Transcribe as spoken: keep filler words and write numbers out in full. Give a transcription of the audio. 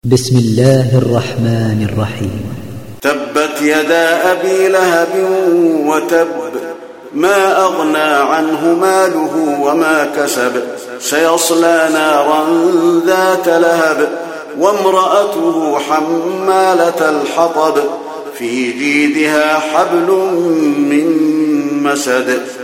بسم الله الرحمن الرحيم. تبت يدا أبي لهب وتب، ما أغنى عنه ماله وما كسب، سيصلى نارا ذات لهب، وامرأته حمالة الحطب، في جيدها حبل من مسد.